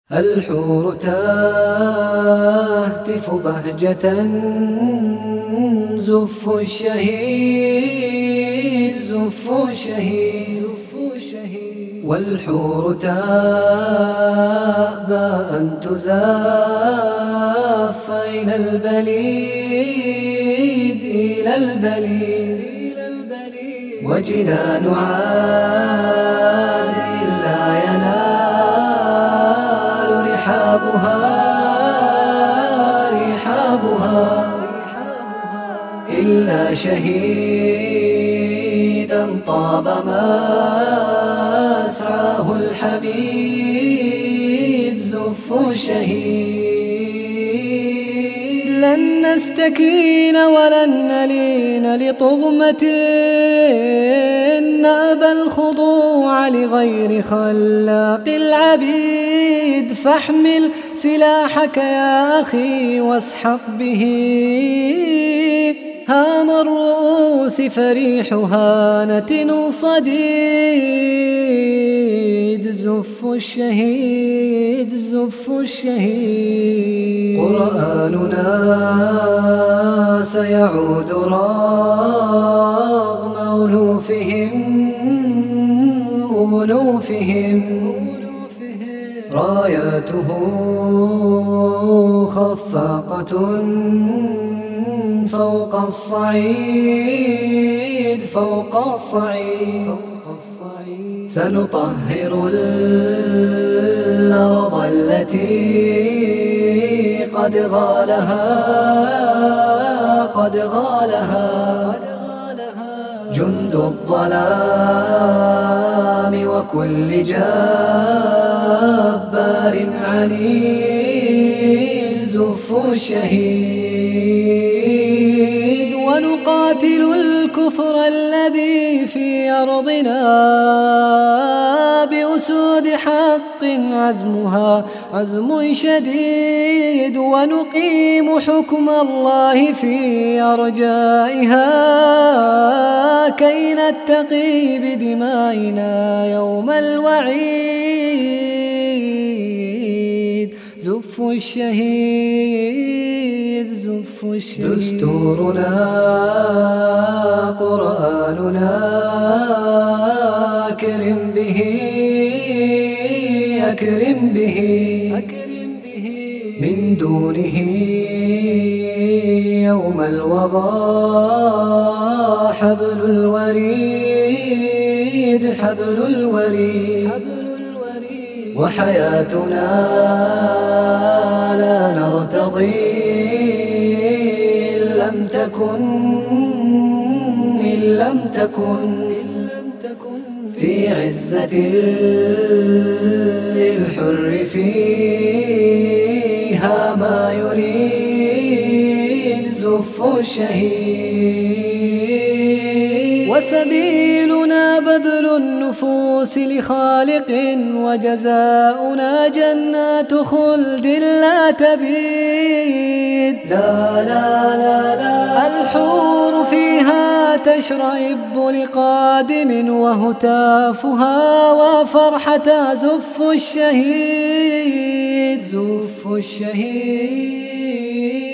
الحور تهتف بهجة زف الشهيد زف الشهيد والحور تأبى أن تزاف إلى البليد وجنان عاد لا ينال رحابها إلا شهيدا طاب مسعاه الحميد زف الشهيد. لن نستكين ولن نلين لطغمة نأبى الخضوع لغير خلاق العبيد. فاحمل سلاحك يا أخي واسحق به هام الرؤوس فريح هانة صديد زف الشهيد زف الشهيد. قرآننا سيعود رغم ألوفهم راياته خفاقة فوق الصعيد سنطهر الأرض التي قد غالها جند الظلام وكل جبار عنيد زف الشهيد. ونقاتل الكفر الذي في أرضنا بأسود حق عزمها عزم شديد. ونقيم حكم الله في أرجائها كي نتقي بدمائنا يوم الوعيد زف الشهيد زف الشهيد. دستورنا قرآننا أكرم به من دونه يوم الوغى حبل الوريد وحياتنا لا نرتضي إن لم تكن في عزة للحر فيها ما يريد زف الشهيد. وسبيلنا بذل النفوس لخالق وجزاؤنا جنات خلد لا تبيد. لا الحور فيها تشرئب لقادم وهتافها وفرحة زف الشهيد